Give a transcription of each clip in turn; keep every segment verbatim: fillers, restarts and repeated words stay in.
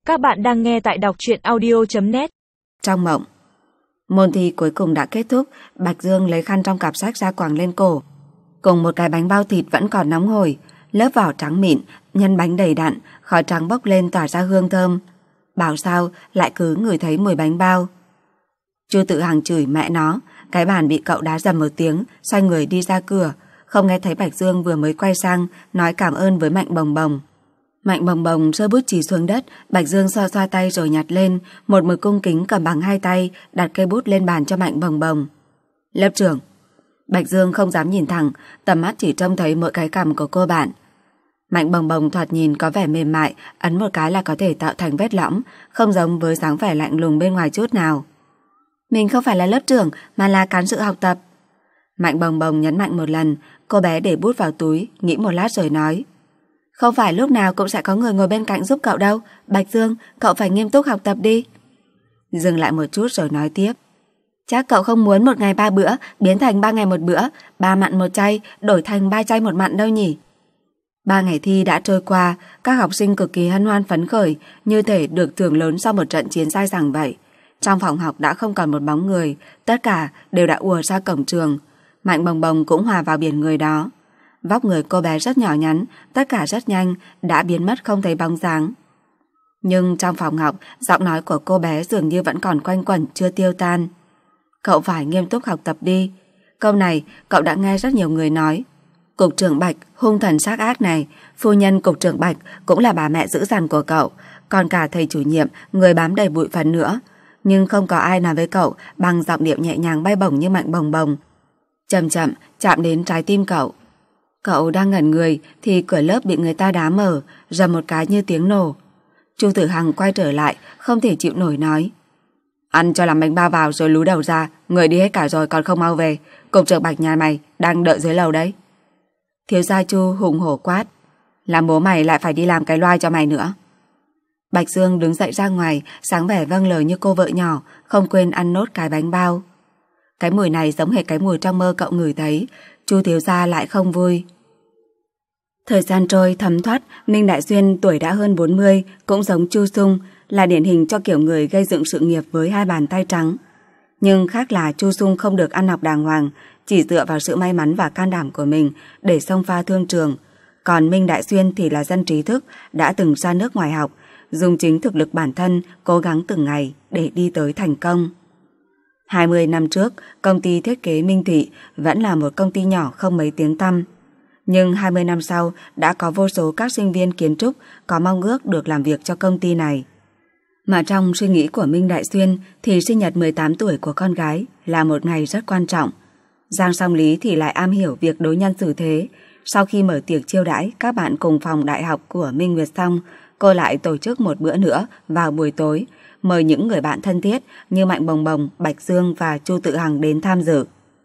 Các bạn đang nghe tại đọc truyện audio chấm net. Trong mộng, môn thi cuối cùng đã kết thúc. Bạch Dương lấy khăn trong cặp sách ra quàng lên cổ, cùng một cái bánh bao thịt vẫn còn nóng hổi, lớp vỏ trắng mịn, nhân bánh đầy đặn, khói trắng bốc lên tỏa ra hương thơm. Bảo sao lại cứ ngửi thấy mùi bánh bao. Chu Tự Hằng chửi mẹ nó, cái bàn bị cậu đá dầm một tiếng, xoay người đi ra cửa, không nghe thấy Bạch Dương vừa mới quay sang nói cảm ơn với Mạnh Bồng Bồng. Mạnh Bồng Bồng rơi bút chì xuống đất. Bạch Dương xoa xoa tay rồi nhặt lên, một mực cung kính cầm bằng hai tay, đặt cây bút lên bàn cho Mạnh Bồng Bồng. Lớp trưởng. Bạch Dương không dám nhìn thẳng, tầm mắt chỉ trông thấy mỗi cái cằm của cô bạn. Mạnh Bồng Bồng thoạt nhìn có vẻ mềm mại, ấn một cái là có thể tạo thành vết lõm, không giống với dáng vẻ lạnh lùng bên ngoài chút nào. Mình không phải là lớp trưởng mà là cán sự học tập. Mạnh Bồng Bồng nhấn mạnh một lần. Cô bé để bút vào túi, nghĩ một lát rồi nói: Không phải lúc nào cũng sẽ có người ngồi bên cạnh giúp cậu đâu. Bạch Dương, cậu phải nghiêm túc học tập đi. Dừng lại một chút rồi nói tiếp: Chắc cậu không muốn một ngày ba bữa biến thành ba ngày một bữa, ba mặn một chay đổi thành ba chay một mặn đâu nhỉ? Ba ngày thi đã trôi qua, các học sinh cực kỳ hân hoan phấn khởi, như thể được thưởng lớn sau một trận chiến dai dẳng vậy. Trong phòng học đã không còn một bóng người, tất cả đều đã ùa ra cổng trường. Mạnh Bồng Bồng cũng hòa vào biển người đó. Vóc người cô bé rất nhỏ nhắn, tất cả rất nhanh đã biến mất không thấy bóng dáng. Nhưng trong phòng học, giọng nói của cô bé dường như vẫn còn quanh quẩn chưa tiêu tan. Cậu phải nghiêm túc học tập đi. Câu này cậu đã nghe rất nhiều người nói. Cục trưởng Bạch hung thần xác ác này, phu nhân cục trưởng Bạch cũng là bà mẹ dữ dằn của cậu, còn cả thầy chủ nhiệm người bám đầy bụi phấn nữa. Nhưng không có ai nói với cậu bằng giọng điệu nhẹ nhàng bay bổng như Mạnh Bồng Bồng, chậm chậm chạm đến trái tim cậu. Cậu đang ngẩn người thì cửa lớp bị người ta đá mở, rầm một cái như tiếng nổ. Chu Tử Hằng quay trở lại, không thể chịu nổi nói: Ăn cho làm bánh bao vào rồi lú đầu ra, người đi hết cả rồi còn không mau về. Cục trưởng Bạch nhà mày đang đợi dưới lầu đấy. Thiếu gia Chu hùng hổ quát: Làm bố mày lại phải đi làm cái loa cho mày nữa. Bạch Dương đứng dậy ra ngoài, sáng vẻ vâng lời như cô vợ nhỏ, không quên ăn nốt cái bánh bao. Cái mùi này giống hệt cái mùi trong mơ cậu ngửi thấy. Chu thiếu gia lại không vui. Thời gian trôi thấm thoát, Ninh Đại Xuyên tuổi đã hơn bốn mươi, cũng giống Chu Sung, là điển hình cho kiểu người gây dựng sự nghiệp với hai bàn tay trắng. Nhưng khác là Chu Sung không được ăn học đàng hoàng, chỉ dựa vào sự may mắn và can đảm của mình để xông pha thương trường. Còn Minh Đại Xuyên thì là dân trí thức, đã từng ra nước ngoài học, dùng chính thực lực bản thân cố gắng từng ngày để đi tới thành công. hai mươi năm trước, công ty thiết kế Minh Thị vẫn là một công ty nhỏ không mấy tiếng tăm. Nhưng hai mươi năm sau đã có vô số các sinh viên kiến trúc có mong ước được làm việc cho công ty này. Mà trong suy nghĩ của Minh Đại Xuyên thì sinh nhật mười tám tuổi của con gái là một ngày rất quan trọng. Giang Song Lý thì lại am hiểu việc đối nhân xử thế. Sau khi mở tiệc chiêu đãi các bạn cùng phòng đại học của Minh Nguyệt xong, cô lại tổ chức một bữa nữa vào buổi tối, mời những người bạn thân thiết như Mạnh Bồng Bồng, Bạch Dương và Chu Tự Hằng đến tham dự.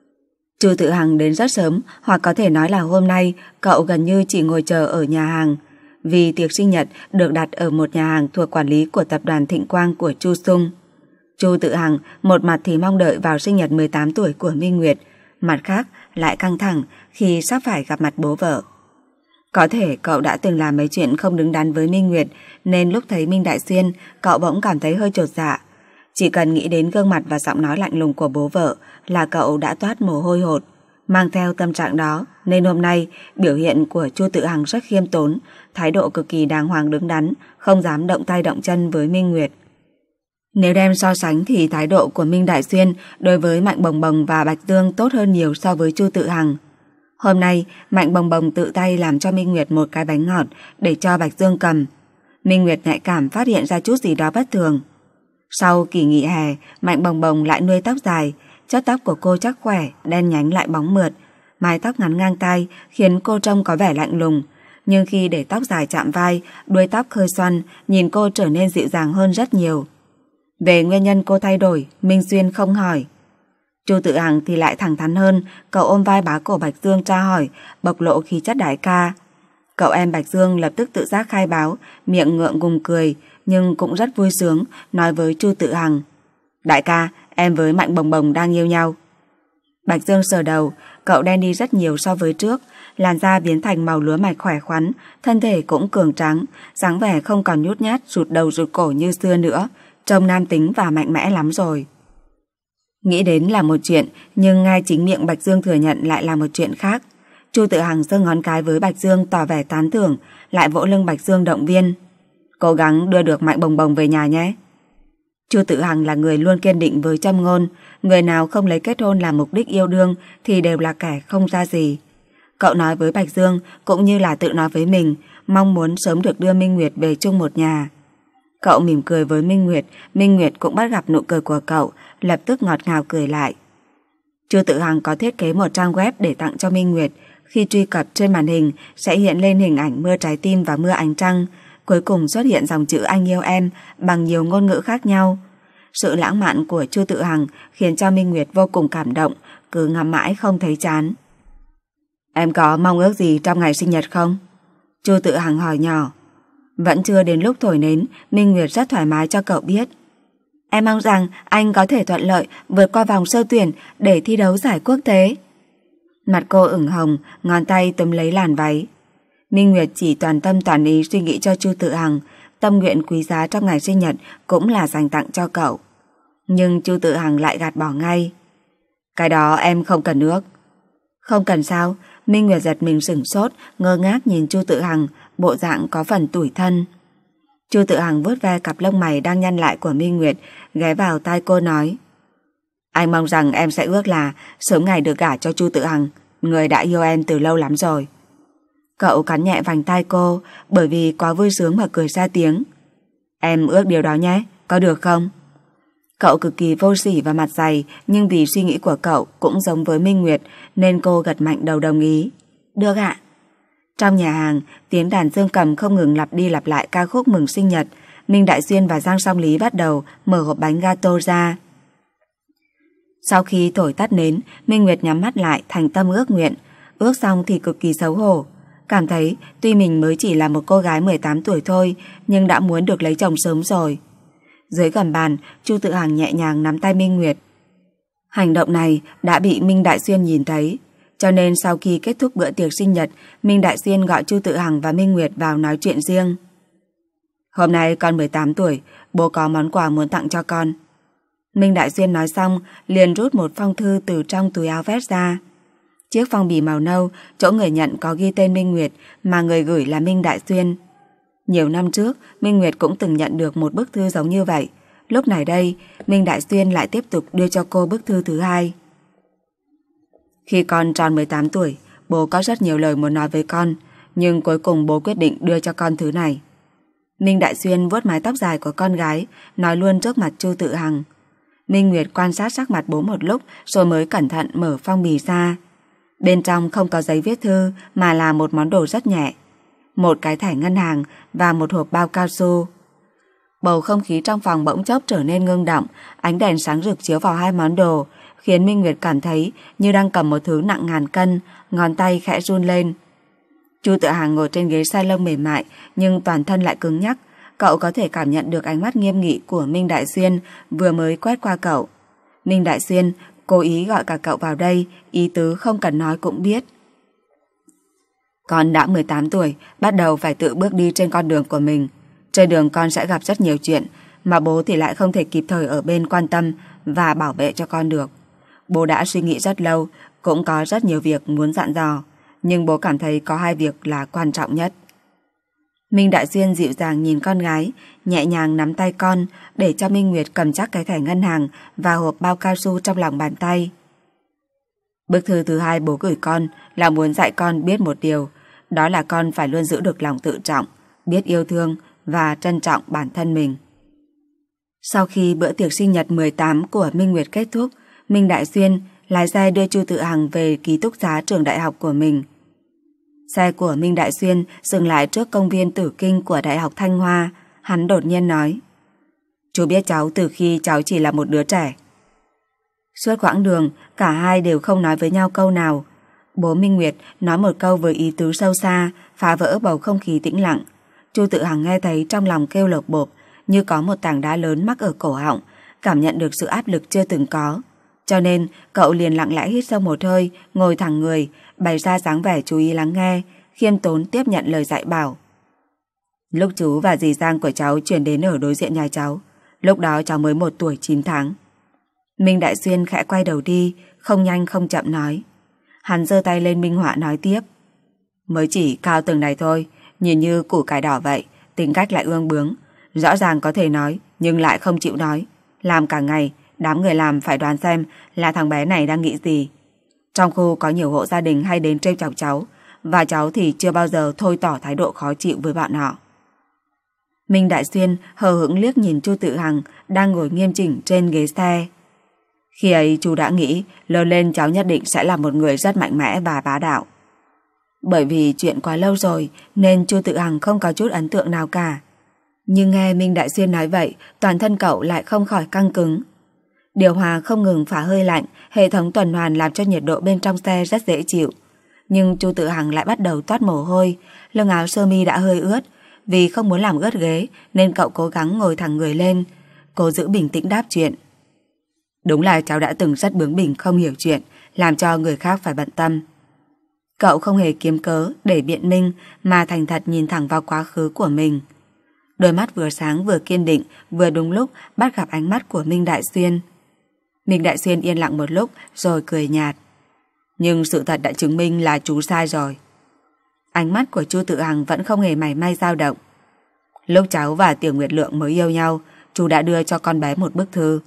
Chu Tự Hằng đến rất sớm, hoặc có thể nói là hôm nay cậu gần như chỉ ngồi chờ ở nhà hàng, vì tiệc sinh nhật được đặt ở một nhà hàng thuộc quản lý của tập đoàn Thịnh Quang của Chu Sung. Chu Tự Hằng một mặt thì mong đợi vào sinh nhật mười tám tuổi của Minh Nguyệt, mặt khác lại căng thẳng khi sắp phải gặp mặt bố vợ. Có thể cậu đã từng làm mấy chuyện không đứng đắn với Minh Nguyệt, nên lúc thấy Minh Đại Xuyên, cậu bỗng cảm thấy hơi chột dạ. Chỉ cần nghĩ đến gương mặt và giọng nói lạnh lùng của bố vợ là cậu đã toát mồ hôi hột. Mang theo tâm trạng đó nên hôm nay biểu hiện của Chu Tự Hằng rất khiêm tốn, thái độ cực kỳ đàng hoàng đứng đắn, không dám động tay động chân với Minh Nguyệt. Nếu đem so sánh thì thái độ của Minh Đại Xuyên đối với Mạnh Bồng Bồng và Bạch Dương tốt hơn nhiều so với Chu Tự Hằng. Hôm nay Mạnh Bồng Bồng tự tay làm cho Minh Nguyệt một cái bánh ngọt để cho Bạch Dương cầm. Minh Nguyệt nhạy cảm phát hiện ra chút gì đó bất thường. Sau kỳ nghỉ hè, Mạnh Bồng Bồng lại nuôi tóc dài, chất tóc của cô chắc khỏe, đen nhánh lại bóng mượt, mái tóc ngắn ngang tai khiến cô trông có vẻ lạnh lùng, nhưng khi để tóc dài chạm vai, đuôi tóc hơi xoăn, nhìn cô trở nên dịu dàng hơn rất nhiều. Về nguyên nhân cô thay đổi, Minh Xuyên không hỏi. Chu Tự Hằng thì lại thẳng thắn hơn, cậu ôm vai bá cổ Bạch Dương tra hỏi, bộc lộ khí chất đại ca. Cậu em Bạch Dương lập tức tự giác khai báo, miệng ngượng ngùng cười, nhưng cũng rất vui sướng, nói với Chu Tự Hằng: Đại ca, em với Mạnh Bồng Bồng đang yêu nhau. Bạch Dương sờ đầu, cậu đen đi rất nhiều so với trước, làn da biến thành màu lúa mạch khỏe khoắn, thân thể cũng cường tráng, dáng vẻ không còn nhút nhát, rụt đầu rụt cổ như xưa nữa, trông nam tính và mạnh mẽ lắm rồi. Nghĩ đến là một chuyện, nhưng ngay chính miệng Bạch Dương thừa nhận lại là một chuyện khác. Chu Tự Hằng giơ ngón cái với Bạch Dương tỏ vẻ tán thưởng, lại vỗ lưng Bạch Dương động viên. Cố gắng đưa được Mạnh Bồng Bồng về nhà nhé. Chu Tự Hằng là người luôn kiên định với châm ngôn, người nào không lấy kết hôn làm mục đích yêu đương thì đều là kẻ không ra gì. Cậu nói với Bạch Dương cũng như là tự nói với mình, mong muốn sớm được đưa Minh Nguyệt về chung một nhà. Cậu mỉm cười với Minh Nguyệt, Minh Nguyệt cũng bắt gặp nụ cười của cậu, lập tức ngọt ngào cười lại. Chu Tự Hằng có thiết kế một trang web để tặng cho Minh Nguyệt, khi truy cập trên màn hình sẽ hiện lên hình ảnh mưa trái tim và mưa ánh trăng, cuối cùng xuất hiện dòng chữ anh yêu em bằng nhiều ngôn ngữ khác nhau. Sự lãng mạn của Chu Tự Hằng khiến cho Minh Nguyệt vô cùng cảm động, cứ ngắm mãi không thấy chán. Em có mong ước gì trong ngày sinh nhật không? Chu Tự Hằng hỏi nhỏ. Vẫn chưa đến lúc thổi nến, Minh Nguyệt rất thoải mái cho cậu biết. Em mong rằng anh có thể thuận lợi vượt qua vòng sơ tuyển để thi đấu giải quốc tế. Mặt cô ửng hồng, ngón tay túm lấy làn váy. Minh Nguyệt chỉ toàn tâm toàn ý suy nghĩ cho Chu Tự Hằng, tâm nguyện quý giá trong ngày sinh nhật cũng là dành tặng cho cậu. Nhưng Chu Tự Hằng lại gạt bỏ ngay. Cái đó em không cần ước. Không cần sao? Minh Nguyệt giật mình sửng sốt, ngơ ngác nhìn Chu Tự Hằng, bộ dạng có phần tủi thân. Chu Tự Hằng vuốt ve cặp lông mày đang nhăn lại của Minh Nguyệt, ghé vào tai cô nói. Anh mong rằng em sẽ ước là sớm ngày được gả cho Chu Tự Hằng, người đã yêu em từ lâu lắm rồi. Cậu cắn nhẹ vành tai cô, bởi vì quá vui sướng mà cười ra tiếng. Em ước điều đó nhé, có được không? Cậu cực kỳ vô sỉ và mặt dày, nhưng vì suy nghĩ của cậu cũng giống với Minh Nguyệt nên cô gật mạnh đầu đồng ý. Được ạ. Trong nhà hàng, tiếng đàn dương cầm không ngừng lặp đi lặp lại ca khúc mừng sinh nhật. Minh Đại Xuyên và Giang Song Lý bắt đầu mở hộp bánh gato ra. Sau khi thổi tắt nến, Minh Nguyệt nhắm mắt lại thành tâm ước nguyện. Ước xong thì cực kỳ xấu hổ, cảm thấy tuy mình mới chỉ là một cô gái mười tám tuổi thôi, nhưng đã muốn được lấy chồng sớm rồi. Dưới gầm bàn, Chu Tự Hằng nhẹ nhàng nắm tay Minh Nguyệt. Hành động này đã bị Minh Đại Xuyên nhìn thấy, cho nên sau khi kết thúc bữa tiệc sinh nhật, Minh Đại Xuyên gọi Chu Tự Hằng và Minh Nguyệt vào nói chuyện riêng. Hôm nay con mười tám tuổi, bố có món quà muốn tặng cho con. Minh Đại Xuyên nói xong, liền rút một phong thư từ trong túi áo vest ra. Chiếc phong bì màu nâu, chỗ người nhận có ghi tên Minh Nguyệt, mà người gửi là Minh Đại Xuyên. Nhiều năm trước, Minh Nguyệt cũng từng nhận được một bức thư giống như vậy. Lúc này đây, Minh Đại Xuyên lại tiếp tục đưa cho cô bức thư thứ hai. Khi con tròn mười tám tuổi, bố có rất nhiều lời muốn nói với con, nhưng cuối cùng bố quyết định đưa cho con thứ này. Minh Đại Xuyên vuốt mái tóc dài của con gái, nói luôn trước mặt Chu Tự Hằng. Minh Nguyệt quan sát sắc mặt bố một lúc rồi mới cẩn thận mở phong bì ra. Bên trong không có giấy viết thư mà là một món đồ rất nhẹ. Một cái thẻ ngân hàng và một hộp bao cao su. Bầu không khí trong phòng bỗng chốc trở nên ngưng động, ánh đèn sáng rực chiếu vào hai món đồ, khiến Minh Nguyệt cảm thấy như đang cầm một thứ nặng ngàn cân, ngón tay khẽ run lên. Chu Tự Hằng ngồi trên ghế salon mềm mại, nhưng toàn thân lại cứng nhắc. Cậu có thể cảm nhận được ánh mắt nghiêm nghị của Minh Đại Xuyên vừa mới quét qua cậu. Minh Đại Xuyên cố ý gọi cả cậu vào đây, ý tứ không cần nói cũng biết. Con đã mười tám tuổi, bắt đầu phải tự bước đi trên con đường của mình. Trên đường con sẽ gặp rất nhiều chuyện, mà bố thì lại không thể kịp thời ở bên quan tâm và bảo vệ cho con được. Bố đã suy nghĩ rất lâu, cũng có rất nhiều việc muốn dặn dò, nhưng bố cảm thấy có hai việc là quan trọng nhất. Minh Đại Xuyên dịu dàng nhìn con gái, nhẹ nhàng nắm tay con để cho Minh Nguyệt cầm chắc cái thẻ ngân hàng và hộp bao cao su trong lòng bàn tay. Bức thư thứ hai bố gửi con là muốn dạy con biết một điều, đó là con phải luôn giữ được lòng tự trọng, biết yêu thương và trân trọng bản thân mình. Sau khi bữa tiệc sinh nhật mười tám của Minh Nguyệt kết thúc, Minh Đại Xuyên lái xe đưa Chu Tự Hằng về ký túc xá trường đại học của mình. Xe của Minh Đại Xuyên dừng lại trước công viên Tử Kinh của Đại học Thanh Hoa. Hắn đột nhiên nói: Chú biết cháu từ khi cháu chỉ là một đứa trẻ. Suốt quãng đường, cả hai đều không nói với nhau câu nào. Bố Minh Nguyệt nói một câu với ý tứ sâu xa, phá vỡ bầu không khí tĩnh lặng. Chu Tự Hằng nghe thấy trong lòng kêu lột bộp, như có một tảng đá lớn mắc ở cổ họng, cảm nhận được sự áp lực chưa từng có. Cho nên cậu liền lặng lẽ hít sâu một hơi, ngồi thẳng người, bày ra dáng vẻ chú ý lắng nghe, khiêm tốn tiếp nhận lời dạy bảo. Lúc chú và dì Giang của cháu chuyển đến ở đối diện nhà cháu, lúc đó cháu mới một tuổi chín tháng. Minh Đại Xuyên khẽ quay đầu đi, không nhanh không chậm nói. Hắn giơ tay lên minh họa nói tiếp. Mới chỉ cao từng này thôi, nhìn như củ cải đỏ vậy, tính cách lại ương bướng. Rõ ràng có thể nói, nhưng lại không chịu nói. Làm cả ngày, đám người làm phải đoán xem là thằng bé này đang nghĩ gì. Trong khu có nhiều hộ gia đình hay đến trêu chọc cháu, và cháu thì chưa bao giờ thôi tỏ thái độ khó chịu với bọn họ. Minh Đại Xuyên hờ hững liếc nhìn Chu Tự Hằng đang ngồi nghiêm chỉnh trên ghế xe. Khi ấy chú đã nghĩ lớn lên cháu nhất định sẽ là một người rất mạnh mẽ và bá đạo. Bởi vì chuyện quá lâu rồi nên Chu Tự Hằng không có chút ấn tượng nào cả. Nhưng nghe Minh Đại Xuyên nói vậy, toàn thân cậu lại không khỏi căng cứng. Điều hòa không ngừng phả hơi lạnh, hệ thống tuần hoàn làm cho nhiệt độ bên trong xe rất dễ chịu. Nhưng Chu Tự Hằng lại bắt đầu toát mồ hôi, lưng áo sơ mi đã hơi ướt. Vì không muốn làm ướt ghế nên cậu cố gắng ngồi thẳng người lên, cố giữ bình tĩnh đáp chuyện. Đúng là cháu đã từng rất bướng bỉnh không hiểu chuyện, làm cho người khác phải bận tâm. Cậu không hề kiếm cớ để biện minh mà thành thật nhìn thẳng vào quá khứ của mình. Đôi mắt vừa sáng vừa kiên định, vừa đúng lúc bắt gặp ánh mắt của Minh Đại Xuyên. Minh Đại Xuyên yên lặng một lúc rồi cười nhạt. Nhưng sự thật đã chứng minh là chú sai rồi. Ánh mắt của Chu Tự Hằng vẫn không hề mảy may dao động. Lúc cháu và Tiểu Nguyệt Lượng mới yêu nhau, chú đã đưa cho con bé một bức thư.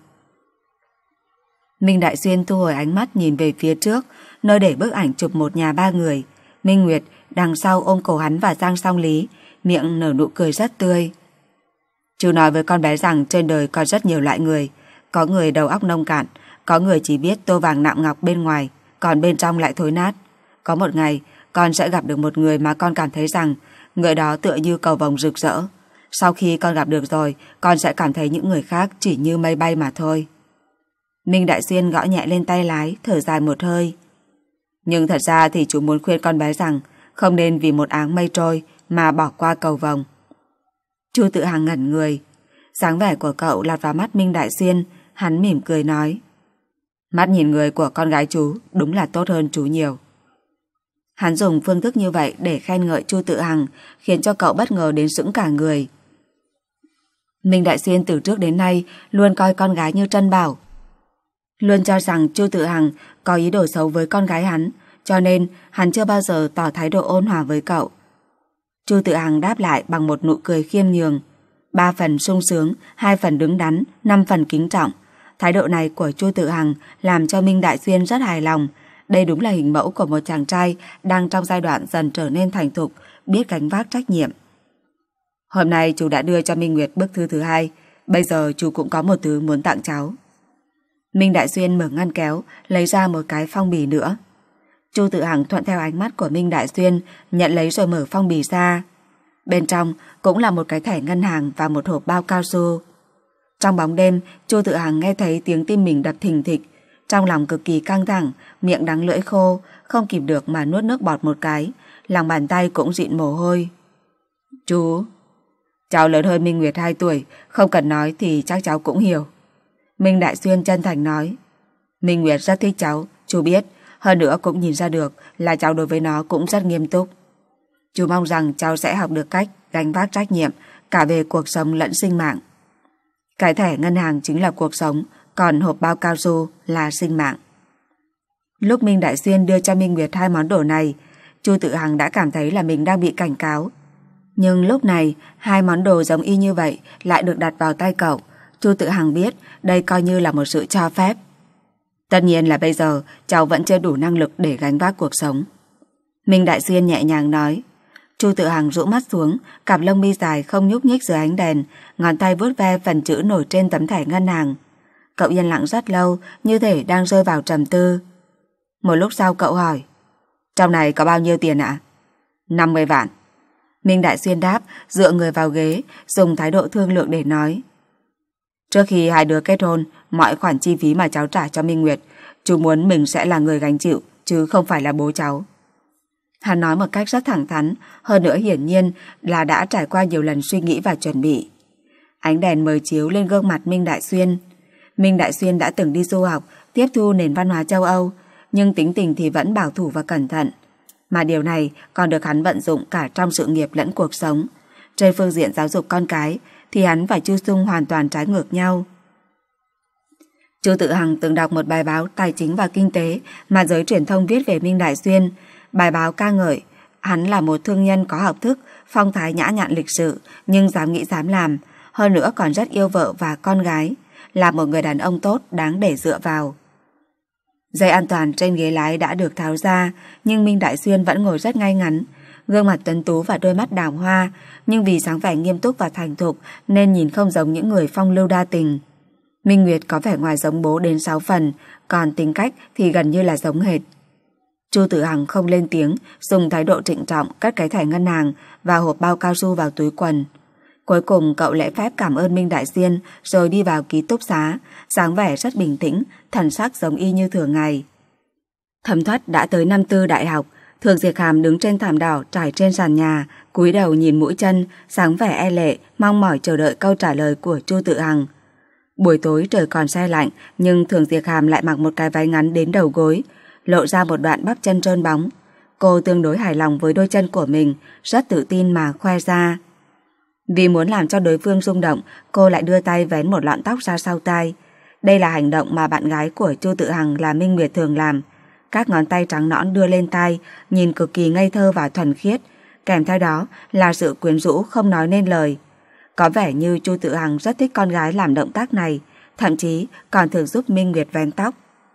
Minh Đại Xuyên thu hồi ánh mắt nhìn về phía trước, nơi để bức ảnh chụp một nhà ba người. Minh Nguyệt đằng sau ôm cổ hắn và Giang Song Lý, miệng nở nụ cười rất tươi. Chú nói với con bé rằng trên đời có rất nhiều loại người. Có người đầu óc nông cạn, có người chỉ biết tô vàng nạm ngọc bên ngoài, còn bên trong lại thối nát. Có một ngày con sẽ gặp được một người mà con cảm thấy rằng người đó tựa như cầu vồng rực rỡ. Sau khi con gặp được rồi, con sẽ cảm thấy những người khác chỉ như mây bay mà thôi. Minh Đại Xuyên gõ nhẹ lên tay lái, thở dài một hơi. Nhưng thật ra thì chú muốn khuyên con bé rằng không nên vì một áng mây trôi mà bỏ qua cầu vồng. Chu Tự Hằng ngẩn người. Dáng vẻ của cậu lọt vào mắt Minh Đại Xuyên, hắn mỉm cười nói. Mắt nhìn người của con gái chú đúng là tốt hơn chú nhiều. Hắn dùng phương thức như vậy để khen ngợi Chu Tự Hằng, khiến cho cậu bất ngờ đến sững cả người. Minh Đại Xuyên từ trước đến nay luôn coi con gái như trân bảo, luôn cho rằng Chu Tự Hằng có ý đồ xấu với con gái hắn, cho nên hắn chưa bao giờ tỏ thái độ ôn hòa với cậu. Chu Tự Hằng đáp lại bằng một nụ cười khiêm nhường, ba phần sung sướng, hai phần đứng đắn, năm phần kính trọng. Thái độ này của Chu Tự Hằng làm cho Minh Đại Xuyên rất hài lòng. Đây đúng là hình mẫu của một chàng trai đang trong giai đoạn dần trở nên thành thục, biết gánh vác trách nhiệm. Hôm nay chú đã đưa cho Minh Nguyệt bức thư thứ hai, bây giờ chú cũng có một thứ muốn tặng cháu. Minh Đại Xuyên mở ngăn kéo, lấy ra một cái phong bì nữa. Chu Tự Hằng thuận theo ánh mắt của Minh Đại Xuyên, nhận lấy rồi mở phong bì ra. Bên trong cũng là một cái thẻ ngân hàng và một hộp bao cao su. Trong bóng đêm, Chu Tự Hằng nghe thấy tiếng tim mình đập thình thịch, trong lòng cực kỳ căng thẳng, miệng đắng lưỡi khô, không kìm được mà nuốt nước bọt một cái, lòng bàn tay cũng dịn mồ hôi. Chú, cháu lớn hơn Minh Nguyệt hai tuổi, không cần nói thì chắc cháu cũng hiểu. Minh Đại Xuyên chân thành nói. Minh Nguyệt rất thích cháu, chú biết, hơn nữa cũng nhìn ra được là cháu đối với nó cũng rất nghiêm túc. Chú mong rằng cháu sẽ học được cách gánh vác trách nhiệm cả về cuộc sống lẫn sinh mạng. Cái thẻ ngân hàng chính là cuộc sống, còn hộp bao cao su là sinh mạng. Lúc Minh Đại Xuyên đưa cho Minh Nguyệt hai món đồ này, Chu Tự Hằng đã cảm thấy là mình đang bị cảnh cáo. Nhưng lúc này, hai món đồ giống y như vậy lại được đặt vào tay cậu. Chu Tự Hằng biết đây coi như là một sự cho phép. Tất nhiên là bây giờ cháu vẫn chưa đủ năng lực để gánh vác cuộc sống. Minh Đại Xuyên nhẹ nhàng nói. Chu Tự Hằng rũ mắt xuống, cặp lông mi dài không nhúc nhích dưới ánh đèn, ngón tay vuốt ve phần chữ nổi trên tấm thẻ ngân hàng. Cậu yên lặng rất lâu, như thể đang rơi vào trầm tư. Một lúc sau cậu hỏi. Trong này có bao nhiêu tiền ạ? năm mươi vạn. Minh Đại Xuyên đáp, dựa người vào ghế, dùng thái độ thương lượng để nói. Trước khi hai đứa kết hôn, mọi khoản chi phí mà cháu trả cho Minh Nguyệt, chú muốn mình sẽ là người gánh chịu, chứ không phải là bố cháu. Hắn nói một cách rất thẳng thắn, hơn nữa hiển nhiên là đã trải qua nhiều lần suy nghĩ và chuẩn bị. Ánh đèn mờ chiếu lên gương mặt Minh Đại Xuyên. Minh Đại Xuyên đã từng đi du học, tiếp thu nền văn hóa châu Âu, nhưng tính tình thì vẫn bảo thủ và cẩn thận. Mà điều này còn được hắn vận dụng cả trong sự nghiệp lẫn cuộc sống. Trên phương diện giáo dục con cái thì hắn và Chu Sung hoàn toàn trái ngược nhau. Chu Tự Hằng từng đọc một bài báo tài chính và kinh tế mà giới truyền thông viết về Minh Đại Xuyên. Bài báo ca ngợi hắn là một thương nhân có học thức, phong thái nhã nhặn lịch sự, nhưng dám nghĩ dám làm, hơn nữa còn rất yêu vợ và con gái, là một người đàn ông tốt đáng để dựa vào. Dây an toàn trên ghế lái đã được tháo ra, nhưng Minh Đại Xuyên vẫn ngồi rất ngay ngắn, gương mặt tuấn tú và đôi mắt đào hoa, nhưng vì dáng vẻ nghiêm túc và thành thục nên nhìn không giống những người phong lưu đa tình. Minh Nguyệt có vẻ ngoài giống bố đến sáu phần, còn tính cách thì gần như là giống hệt. Chu Tử Hằng không lên tiếng, dùng thái độ trịnh trọng cất cái thẻ ngân hàng và hộp bao cao su vào túi quần. Cuối cùng cậu lễ phép cảm ơn Minh Đại Xuyên rồi đi vào ký túc xá, dáng vẻ rất bình tĩnh, thần sắc giống y như thường ngày. Thẩm Thoát đã tới năm tư đại học, Thường Diệt Hàm đứng trên thảm đỏ trải trên sàn nhà, cúi đầu nhìn mũi chân, dáng vẻ e lệ, mong mỏi chờ đợi câu trả lời của Chu Tự Hằng. Buổi tối trời còn se lạnh, nhưng Thường Diệt Hàm lại mặc một cái váy ngắn đến đầu gối, lộ ra một đoạn bắp chân trơn bóng. Cô tương đối hài lòng với đôi chân của mình, rất tự tin mà khoe ra. Vì muốn làm cho đối phương rung động, cô lại đưa tay vén một lọn tóc ra sau tai. Đây là hành động mà bạn gái của Chu Tự Hằng là Minh Nguyệt thường làm. Các ngón tay trắng nõn đưa lên tai, nhìn cực kỳ ngây thơ và thuần khiết, kèm theo đó là sự quyến rũ không nói nên lời. Có vẻ như Chu Tự Hằng rất thích con gái làm động tác này, thậm chí còn thường giúp Minh Nguyệt vén tóc.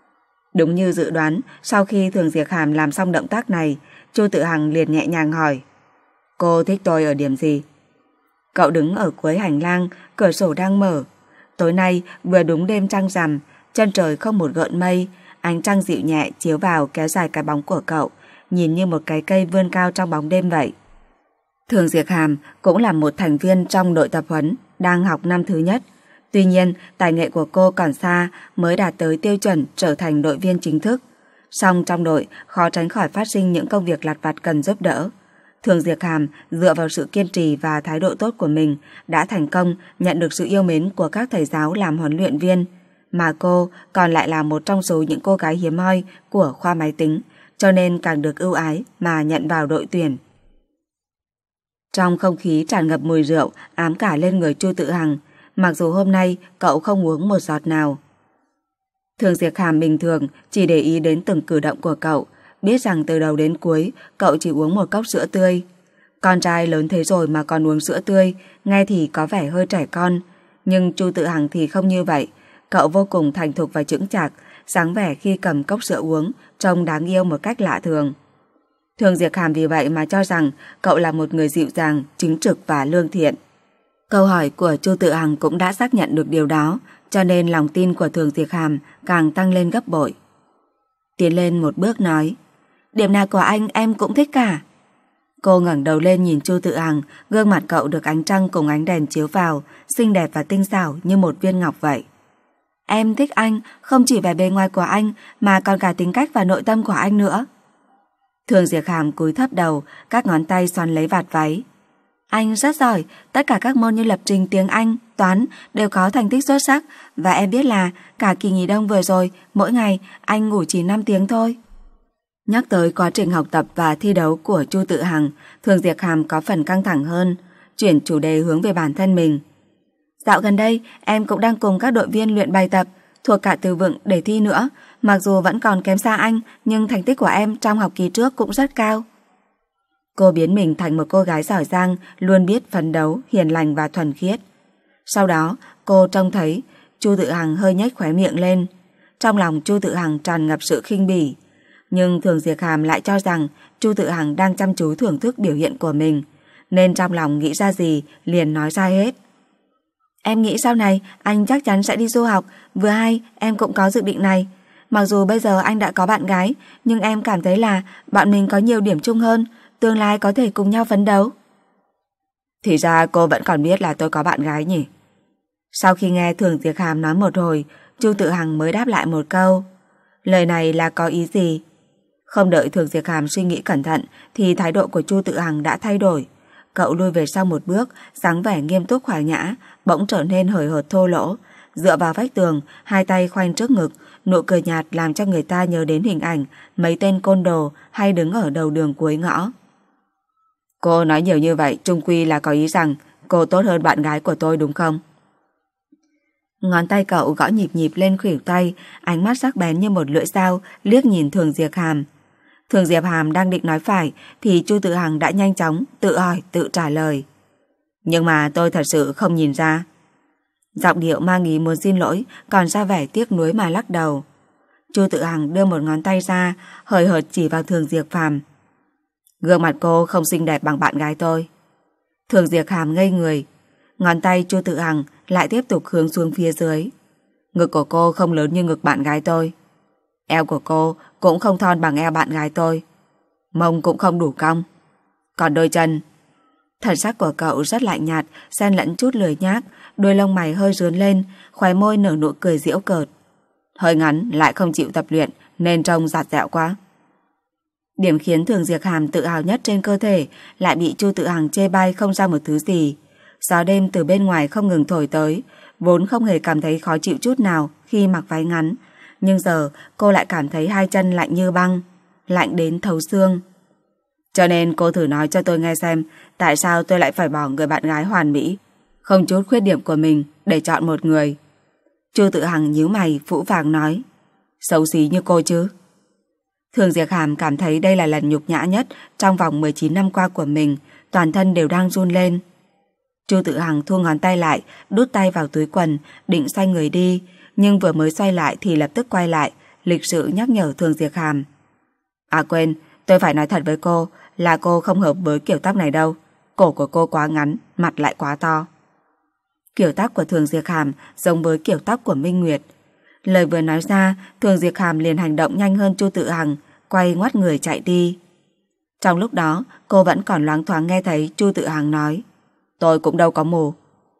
Đúng như dự đoán, sau khi Thường Diệt Hàm làm xong động tác này, Chu Tự Hằng liền nhẹ nhàng hỏi: "Cô thích tôi ở điểm gì?" Cậu đứng ở cuối hành lang, cửa sổ đang mở. Tối nay vừa đúng đêm trăng rằm, chân trời không một gợn mây, ánh trăng dịu nhẹ chiếu vào kéo dài cái bóng của cậu, nhìn như một cái cây vươn cao trong bóng đêm vậy. Thường Diệt Hàm cũng là một thành viên trong đội tập huấn, đang học năm thứ nhất. Tuy nhiên, tài nghệ của cô còn xa mới đạt tới tiêu chuẩn trở thành đội viên chính thức. Song trong đội khó tránh khỏi phát sinh những công việc lặt vặt cần giúp đỡ. Thường Diệt Hàm dựa vào sự kiên trì và thái độ tốt của mình đã thành công nhận được sự yêu mến của các thầy giáo làm huấn luyện viên, mà cô còn lại là một trong số những cô gái hiếm hoi của khoa máy tính, cho nên càng được ưu ái mà nhận vào đội tuyển. Trong không khí tràn ngập mùi rượu ám cả lên người Chu Tự Hằng, mặc dù hôm nay cậu không uống một giọt nào. Thường Diệt Hàm bình thường chỉ để ý đến từng cử động của cậu, biết rằng từ đầu đến cuối cậu chỉ uống một cốc sữa tươi. Con trai lớn thế rồi mà còn uống sữa tươi, nghe thì có vẻ hơi trẻ con, nhưng Chu Tự Hằng thì không như vậy. Cậu vô cùng thành thục và chững chạc, dáng vẻ khi cầm cốc sữa uống trông đáng yêu một cách lạ thường. Thường Diệt Hàm vì vậy mà cho rằng cậu là một người dịu dàng, chính trực và lương thiện. Câu hỏi của Chu Tự Hằng cũng đã xác nhận được điều đó, cho nên lòng tin của Thường Diệt Hàm càng tăng lên gấp bội. Tiến lên một bước nói: "Điểm nào của anh em cũng thích cả." Cô ngẩng đầu lên nhìn Chu Tự Hằng, gương mặt cậu được ánh trăng cùng ánh đèn chiếu vào, xinh đẹp và tinh xảo như một viên ngọc vậy. "Em thích anh không chỉ vẻ bề ngoài của anh mà còn cả tính cách và nội tâm của anh nữa." Thường Diệt Hàm cúi thấp đầu, các ngón tay xoắn lấy vạt váy. "Anh rất giỏi, tất cả các môn như lập trình, tiếng Anh, toán đều có thành tích xuất sắc, và em biết là cả kỳ nghỉ đông vừa rồi, mỗi ngày anh ngủ chỉ năm tiếng thôi." Nhắc tới quá trình học tập và thi đấu của Chu Tự Hằng, Thường Diệt Hàm có phần căng thẳng hơn, chuyển chủ đề hướng về bản thân mình. "Dạo gần đây em cũng đang cùng các đội viên luyện bài tập, thuộc cả từ vựng để thi nữa. Mặc dù vẫn còn kém xa anh, nhưng thành tích của em trong học kỳ trước cũng rất cao." Cô biến mình thành một cô gái giỏi giang, luôn biết phấn đấu, hiền lành và thuần khiết. Sau đó, cô trông thấy Chu Tự Hằng hơi nhếch khóe miệng lên. Trong lòng Chu Tự Hằng tràn ngập sự khinh bỉ, nhưng Thường Diệt Hàm lại cho rằng Chu Tự Hằng đang chăm chú thưởng thức biểu hiện của mình, nên trong lòng nghĩ ra gì liền nói ra hết. "Em nghĩ sau này anh chắc chắn sẽ đi du học, vừa hay em cũng có dự định này. Mặc dù bây giờ anh đã có bạn gái, nhưng em cảm thấy là bọn mình có nhiều điểm chung hơn, tương lai có thể cùng nhau phấn đấu." Thì ra cô vẫn còn biết là tôi có bạn gái nhỉ? Sau khi nghe Thường Diệt Hàm nói một hồi, Chu Tự Hằng mới đáp lại một câu: "Lời này là có ý gì?" Không đợi Thường Diệt Hàm suy nghĩ cẩn thận thì thái độ của Chu Tự Hằng đã thay đổi. Cậu lui về sau một bước, dáng vẻ nghiêm túc hòa nhã bỗng trở nên hời hợt thô lỗ, dựa vào vách tường, hai tay khoanh trước ngực, nụ cười nhạt làm cho người ta nhớ đến hình ảnh mấy tên côn đồ hay đứng ở đầu đường cuối ngõ. Cô nói nhiều như vậy chung quy là có ý rằng cô tốt hơn bạn gái của tôi đúng không? Ngón tay cậu gõ nhịp nhịp lên khuỷu tay, ánh mắt sắc bén như một lưỡi dao liếc nhìn Thường Diệp Hàm. Thường Diệp Hàm đang định nói phải thì Chu Tự Hằng đã nhanh chóng tự hỏi tự trả lời. Nhưng mà tôi thật sự không nhìn ra. Giọng điệu mang ý muốn xin lỗi, còn ra vẻ tiếc nuối mà lắc đầu. Chu Tự Hằng đưa một ngón tay ra, hời hợt chỉ vào Thường Diệp Hàm. Gương mặt cô không xinh đẹp bằng bạn gái tôi. Thường Diệp Hàm ngây người. Ngón tay Chu Tự Hằng lại tiếp tục hướng xuống phía dưới. Ngực của cô không lớn như ngực bạn gái tôi. Eo của cô cũng không thon bằng eo bạn gái tôi. Mông cũng không đủ cong. Còn đôi chân... Thần sắc của cậu rất lạnh nhạt, xen lẫn chút lười nhác, đuôi lông mày hơi rướn lên, khóe môi nở nụ cười giễu cợt. Hơi ngắn lại không chịu tập luyện nên trông dạt dẹo quá. Điểm khiến Thường Diệp Hàm tự hào nhất trên cơ thể lại bị Chu Tự Hằng chê bai không ra một thứ gì. Gió đêm từ bên ngoài không ngừng thổi tới, vốn không hề cảm thấy khó chịu chút nào khi mặc váy ngắn, nhưng giờ cô lại cảm thấy hai chân lạnh như băng, lạnh đến thấu xương. Cho nên cô thử nói cho tôi nghe xem tại sao tôi lại phải bỏ người bạn gái hoàn mỹ, không chút khuyết điểm của mình để chọn một người. Chu Tự Hằng nhíu mày phũ phàng nói. Xấu xí như cô chứ? Thường Diệp Hàm cảm thấy đây là lần nhục nhã nhất trong vòng mười chín năm qua của mình, toàn thân đều đang run lên. Chu Tự Hằng thu ngón tay lại, đút tay vào túi quần, định xoay người đi, nhưng vừa mới xoay lại thì lập tức quay lại, lịch sự nhắc nhở Thường Diệp Hàm. À quên, tôi phải nói thật với cô là cô không hợp với kiểu tóc này đâu. Cổ của cô quá ngắn, mặt lại quá to. Kiểu tóc của Thường Diệp Hàm giống với kiểu tóc của Minh Nguyệt. Lời vừa nói ra, Thường Diệp Hàm liền hành động nhanh hơn Chu Tự Hằng, quay ngoắt người chạy đi. Trong lúc đó, cô vẫn còn loáng thoáng nghe thấy Chu Tự Hằng nói. Tôi cũng đâu có mù.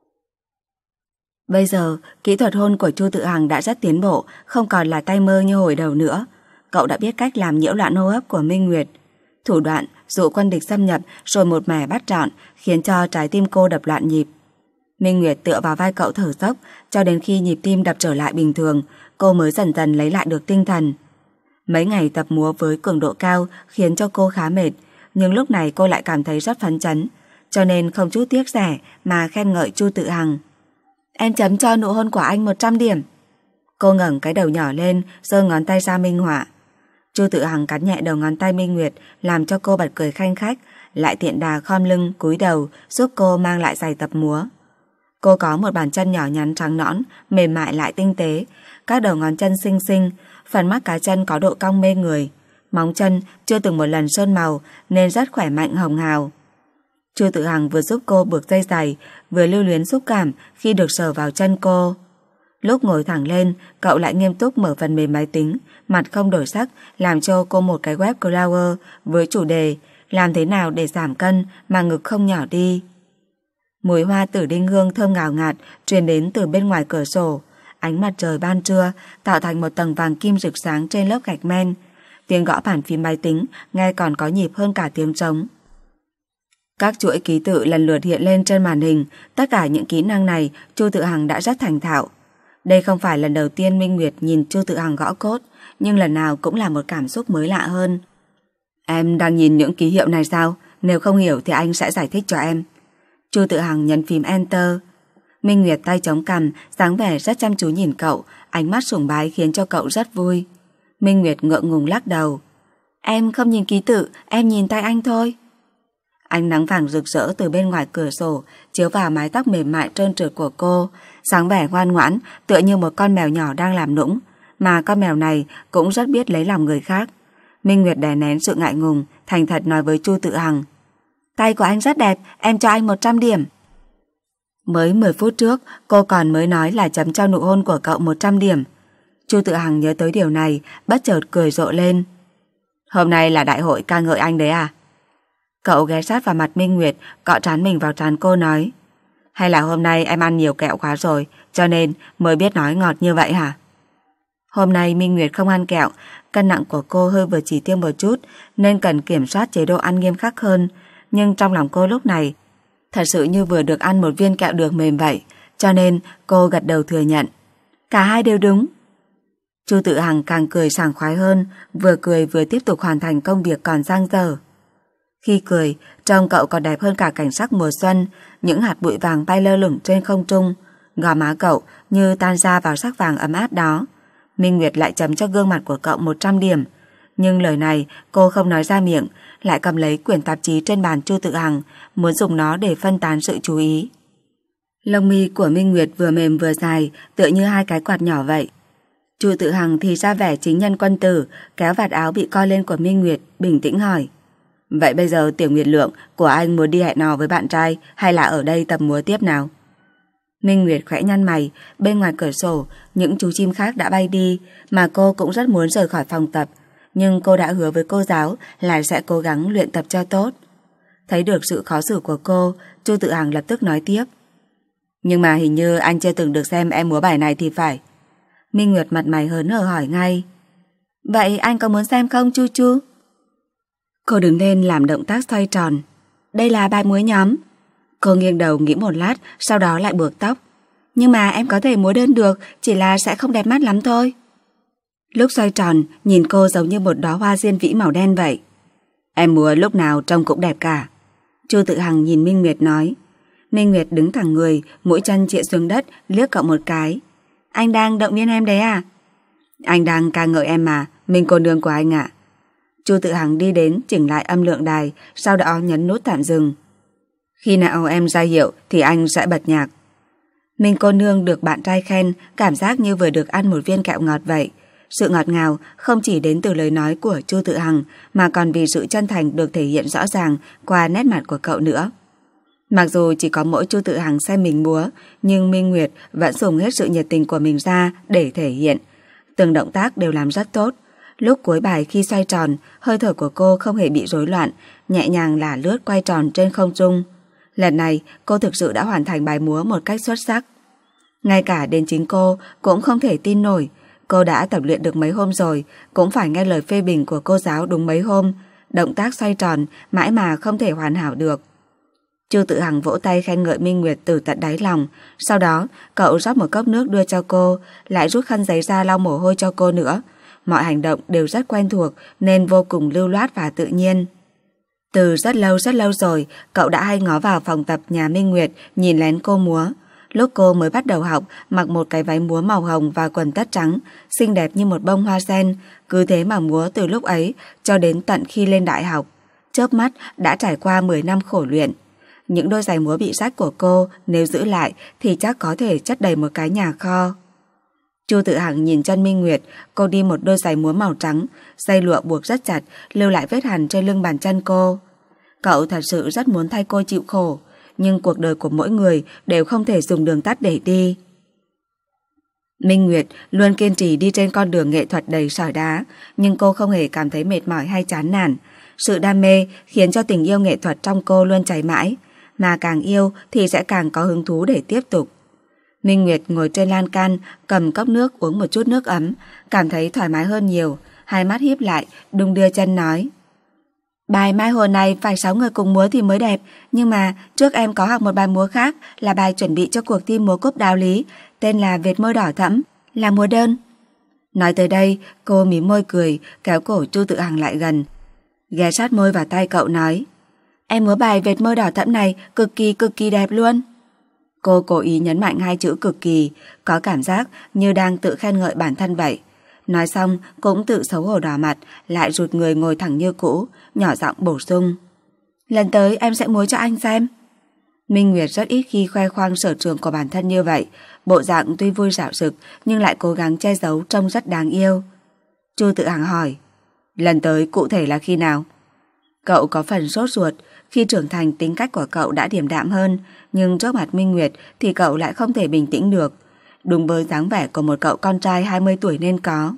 Bây giờ, kỹ thuật hôn của Chu Tự Hằng đã rất tiến bộ, không còn là tay mơ như hồi đầu nữa. Cậu đã biết cách làm nhiễu loạn hô hấp của Minh Nguyệt. Thủ đoạn dụ quân địch xâm nhập rồi một mẻ bắt trọn, khiến cho trái tim cô đập loạn nhịp. Minh Nguyệt tựa vào vai cậu thở dốc, cho đến khi nhịp tim đập trở lại bình thường, cô mới dần dần lấy lại được tinh thần. Mấy ngày tập múa với cường độ cao khiến cho cô khá mệt, nhưng lúc này cô lại cảm thấy rất phấn chấn, cho nên không chút tiếc rẻ mà khen ngợi Chu Tự Hằng. Em chấm cho nụ hôn của anh một trăm điểm. Cô ngẩng cái đầu nhỏ lên, giơ ngón tay ra minh họa. Chu Tự Hằng cắn nhẹ đầu ngón tay Minh Nguyệt, làm cho cô bật cười khanh khách, lại tiện đà khom lưng cúi đầu giúp cô mang lại giày tập múa. Cô có một bàn chân nhỏ nhắn trắng nõn, mềm mại lại tinh tế, các đầu ngón chân xinh xinh, phần mắt cá chân có độ cong mê người, móng chân chưa từng một lần sơn màu nên rất khỏe mạnh hồng hào. Chu Tự Hằng vừa giúp cô buộc dây giày, vừa lưu luyến xúc cảm khi được sờ vào chân cô. Lúc ngồi thẳng lên, cậu lại nghiêm túc mở phần mềm máy tính, mặt không đổi sắc, làm cho cô một cái web crawler với chủ đề làm thế nào để giảm cân mà ngực không nhỏ đi. Mùi hoa tử đinh hương thơm ngào ngạt truyền đến từ bên ngoài cửa sổ, ánh mặt trời ban trưa tạo thành một tầng vàng kim rực sáng trên lớp gạch men. Tiếng gõ bàn phím máy tính nghe còn có nhịp hơn cả tiếng trống. Các chuỗi ký tự lần lượt hiện lên trên màn hình, tất cả những kỹ năng này Chu Tự Hằng đã rất thành thạo. Đây không phải lần đầu tiên Minh Nguyệt nhìn Chu Tự Hằng gõ code, nhưng lần nào cũng là một cảm xúc mới lạ hơn. Em đang nhìn những ký hiệu này sao? Nếu không hiểu thì anh sẽ giải thích cho em. Chu Tự Hằng nhấn phím Enter. Minh Nguyệt tay chống cằm, dáng vẻ rất chăm chú nhìn cậu, ánh mắt sùng bái khiến cho cậu rất vui. Minh Nguyệt ngượng ngùng lắc đầu. Em không nhìn ký tự, em nhìn tay anh thôi. Ánh nắng vàng rực rỡ từ bên ngoài cửa sổ chiếu vào mái tóc mềm mại trơn trượt của cô, dáng vẻ ngoan ngoãn tựa như một con mèo nhỏ đang làm nũng, mà con mèo này cũng rất biết lấy lòng người khác. Minh Nguyệt đè nén sự ngại ngùng, thành thật nói với Chu Tự Hằng. Tay của anh rất đẹp, em cho anh một trăm điểm. Mới mười phút trước cô còn mới nói là chấm cho nụ hôn của cậu một trăm điểm. Chu Tự Hằng nhớ tới điều này, bất chợt cười rộ lên. Hôm nay là đại hội ca ngợi anh đấy à? Cậu ghé sát vào mặt Minh Nguyệt, cọ trán mình vào trán cô nói. Hay là hôm nay em ăn nhiều kẹo quá rồi, cho nên mới biết nói ngọt như vậy hả? Hôm nay Minh Nguyệt không ăn kẹo, cân nặng của cô hơi vừa chỉ tiêu một chút nên cần kiểm soát chế độ ăn nghiêm khắc hơn, nhưng trong lòng cô lúc này thật sự như vừa được ăn một viên kẹo đường mềm vậy, cho nên cô gật đầu thừa nhận. Cả hai đều đúng. Chu Tự Hằng càng cười sảng khoái hơn, vừa cười vừa tiếp tục hoàn thành công việc còn dang dở. Khi cười, trông cậu còn đẹp hơn cả cảnh sắc mùa xuân, những hạt bụi vàng bay lơ lửng trên không trung, gò má cậu như tan ra vào sắc vàng ấm áp đó. Minh Nguyệt lại chấm cho gương mặt của cậu một trăm điểm, nhưng lời này cô không nói ra miệng, lại cầm lấy quyển tạp chí trên bàn Chu Tự Hằng, muốn dùng nó để phân tán sự chú ý. Lông mi của Minh Nguyệt vừa mềm vừa dài, tựa như hai cái quạt nhỏ vậy. Chu Tự Hằng thì ra vẻ chính nhân quân tử, kéo vạt áo bị co lên của Minh Nguyệt, bình tĩnh hỏi: Vậy bây giờ Tiểu Nguyệt Lượng của anh muốn đi hẹn hò với bạn trai hay là ở đây tập múa tiếp nào? Minh Nguyệt khẽ nhăn mày, bên ngoài cửa sổ, những chú chim khác đã bay đi, mà cô cũng rất muốn rời khỏi phòng tập, nhưng cô đã hứa với cô giáo là sẽ cố gắng luyện tập cho tốt. Thấy được sự khó xử của cô, Chu Tự Hằng lập tức nói tiếp: Nhưng mà hình như anh chưa từng được xem em múa bài này thì phải. Minh Nguyệt mặt mày hớn hở hỏi ngay: Vậy anh có muốn xem không Chu Chu? Cô đứng lên làm động tác xoay tròn. Đây là bài múa nhóm. Cô nghiêng đầu nghĩ một lát, sau đó lại buộc tóc. Nhưng mà em có thể múa đơn được, chỉ là sẽ không đẹp mắt lắm thôi. Lúc xoay tròn, nhìn cô giống như một đóa hoa diên vĩ màu đen vậy. Em múa lúc nào trông cũng đẹp cả. Chu Tự Hằng nhìn Minh Nguyệt nói. Minh Nguyệt đứng thẳng người, mũi chân chĩa xuống đất, liếc cậu một cái. Anh đang động viên em đấy à? Anh đang ca ngợi em mà, Minh cô nương của anh ạ. Chu Tự Hằng đi đến chỉnh lại âm lượng đài, sau đó nhấn nút tạm dừng. Khi nào em ra hiệu thì anh sẽ bật nhạc. Minh cô nương được bạn trai khen, cảm giác như vừa được ăn một viên kẹo ngọt vậy. Sự ngọt ngào không chỉ đến từ lời nói của Chu Tự Hằng, mà còn vì sự chân thành được thể hiện rõ ràng qua nét mặt của cậu nữa. Mặc dù chỉ có mỗi Chu Tự Hằng xem mình múa, nhưng Minh Nguyệt vẫn dùng hết sự nhiệt tình của mình ra để thể hiện. Từng động tác đều làm rất tốt. Lúc cuối bài khi xoay tròn, hơi thở của cô không hề bị rối loạn, nhẹ nhàng lả lướt quay tròn trên không trung. Lần này cô thực sự đã hoàn thành bài múa một cách xuất sắc. Ngay cả đến chính cô cũng không thể tin nổi. Cô đã tập luyện được mấy hôm rồi, cũng phải nghe lời phê bình của cô giáo đúng mấy hôm. Động tác xoay tròn mãi mà không thể hoàn hảo được. Chu Tự Hằng vỗ tay khen ngợi Minh Nguyệt từ tận đáy lòng. Sau đó cậu rót một cốc nước đưa cho cô, lại rút khăn giấy ra lau mồ hôi cho cô nữa. Mọi hành động đều rất quen thuộc nên vô cùng lưu loát và tự nhiên. Từ rất lâu rất lâu rồi, cậu đã hay ngó vào phòng tập nhà Minh Nguyệt nhìn lén cô múa. Lúc cô mới bắt đầu học, mặc một cái váy múa màu hồng và quần tất trắng, xinh đẹp như một bông hoa sen, cứ thế mà múa từ lúc ấy cho đến tận khi lên đại học. Chớp mắt đã trải qua mười năm khổ luyện. Những đôi giày múa bị rách của cô nếu giữ lại thì chắc có thể chất đầy một cái nhà kho. Chu Tự Hằng nhìn chân Minh Nguyệt, cô đi một đôi giày múa màu trắng, dây lụa buộc rất chặt, lưu lại vết hằn trên lưng bàn chân cô. Cậu thật sự rất muốn thay cô chịu khổ, nhưng cuộc đời của mỗi người đều không thể dùng đường tắt để đi. Minh Nguyệt luôn kiên trì đi trên con đường nghệ thuật đầy sỏi đá, nhưng cô không hề cảm thấy mệt mỏi hay chán nản. Sự đam mê khiến cho tình yêu nghệ thuật trong cô luôn cháy mãi, mà càng yêu thì sẽ càng có hứng thú để tiếp tục. Minh Nguyệt ngồi trên lan can, cầm cốc nước uống một chút nước ấm, cảm thấy thoải mái hơn nhiều, hai mắt híp lại, đung đưa chân nói. Bài Mai Hồ này phải sáu người cùng múa thì mới đẹp, nhưng mà trước em có học một bài múa khác là bài chuẩn bị cho cuộc thi múa cúp Đạo Lý, tên là Vệt Môi Đỏ Thẫm, là múa đơn. Nói tới đây, cô mím môi cười, kéo cổ Chu Tự Hằng lại gần, ghé sát môi vào tay cậu nói. Em múa bài Vệt Môi Đỏ Thẫm này cực kỳ cực kỳ đẹp luôn. Cô cố ý nhấn mạnh hai chữ cực kỳ, có cảm giác như đang tự khen ngợi bản thân vậy. Nói xong cũng tự xấu hổ đỏ mặt, lại rụt người ngồi thẳng như cũ, nhỏ giọng bổ sung. Lần tới em sẽ múa cho anh xem. Minh Nguyệt rất ít khi khoe khoang sở trường của bản thân như vậy, bộ dạng tuy vui rạo rực nhưng lại cố gắng che giấu trông rất đáng yêu. Chu Tự Hằng hỏi, lần tới cụ thể là khi nào? Cậu có phần sốt ruột. Khi trưởng thành tính cách của cậu đã điềm đạm hơn, nhưng trước mặt Minh Nguyệt thì cậu lại không thể bình tĩnh được, đúng với dáng vẻ của một cậu con trai hai mươi tuổi nên có.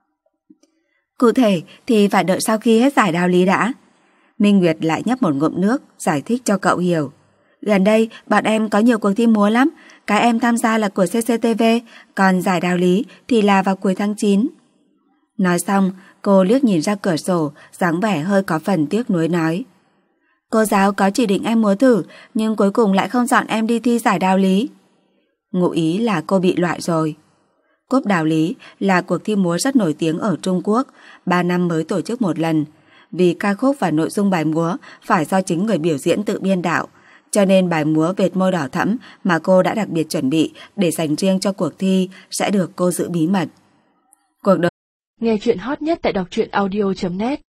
Cụ thể thì phải đợi sau khi hết giải Đạo Lý đã. Minh Nguyệt lại nhấp một ngụm nước, giải thích cho cậu hiểu. Gần đây bọn em có nhiều cuộc thi múa lắm, cái em tham gia là của xê xê tê vê, còn giải Đạo Lý thì là vào cuối tháng chín. Nói xong, cô liếc nhìn ra cửa sổ, dáng vẻ hơi có phần tiếc nuối nói. Cô giáo có chỉ định em múa thử, nhưng cuối cùng lại không chọn em đi thi giải Đạo Lý. Ngụ ý là cô bị loại rồi. Cúp Đạo Lý là cuộc thi múa rất nổi tiếng ở Trung Quốc, ba năm mới tổ chức một lần. Vì ca khúc và nội dung bài múa phải do chính người biểu diễn tự biên đạo, cho nên bài múa Vệt Môi Đỏ Thẫm mà cô đã đặc biệt chuẩn bị để dành riêng cho cuộc thi sẽ được cô giữ bí mật. Cuộc đời... Nghe chuyện hot nhất tại đọc truyện audio chấm net